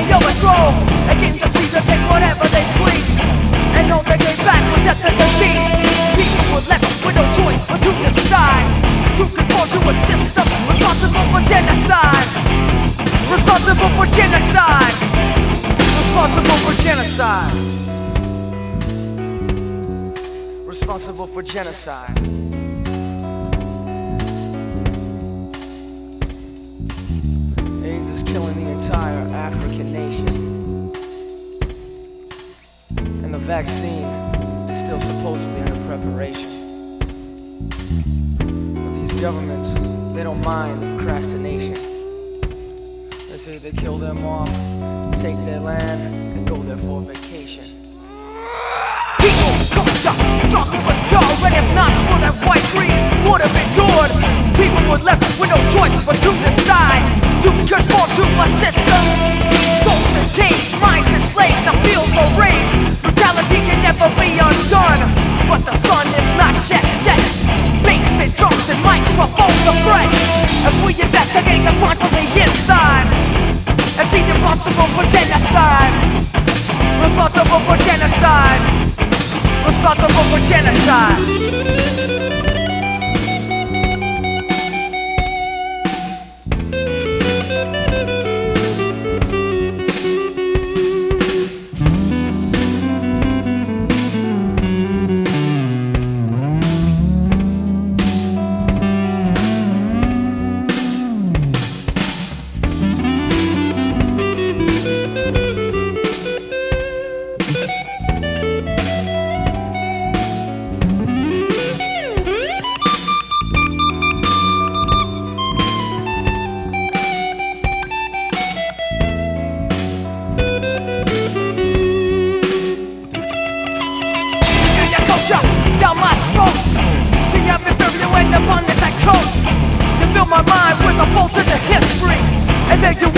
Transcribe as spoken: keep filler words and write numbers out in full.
they overthrow, and gain the freedom to take whatever they please, and know they came back with death and disease. People were left with no choice but to decide to conform to a system responsible for genocide. Responsible for genocide. Responsible for genocide. Responsible for genocide. AIDS is killing the entire African nation, and the vaccine is still supposedly under preparation. But these governments, they don't mind procrastination. They say they kill them off, take their land, and go there for vacation. People, culture, struggle with y'all, and if not for that white greed, would have endured. People were left with no choice but to decide to conform to a system. Souls in cage, minds enslaved, now feel the rage. Brutality can never be undone, but the sun is not yet set. Bass and drums and microphones are fresh, as we investigate the crime from the inside, and see responsible for genocide. Responsible for genocide. Responsible for genocide. Down my throat, see I'm inferior when upon this I choke. You fill my mind with a pulse into history, and then you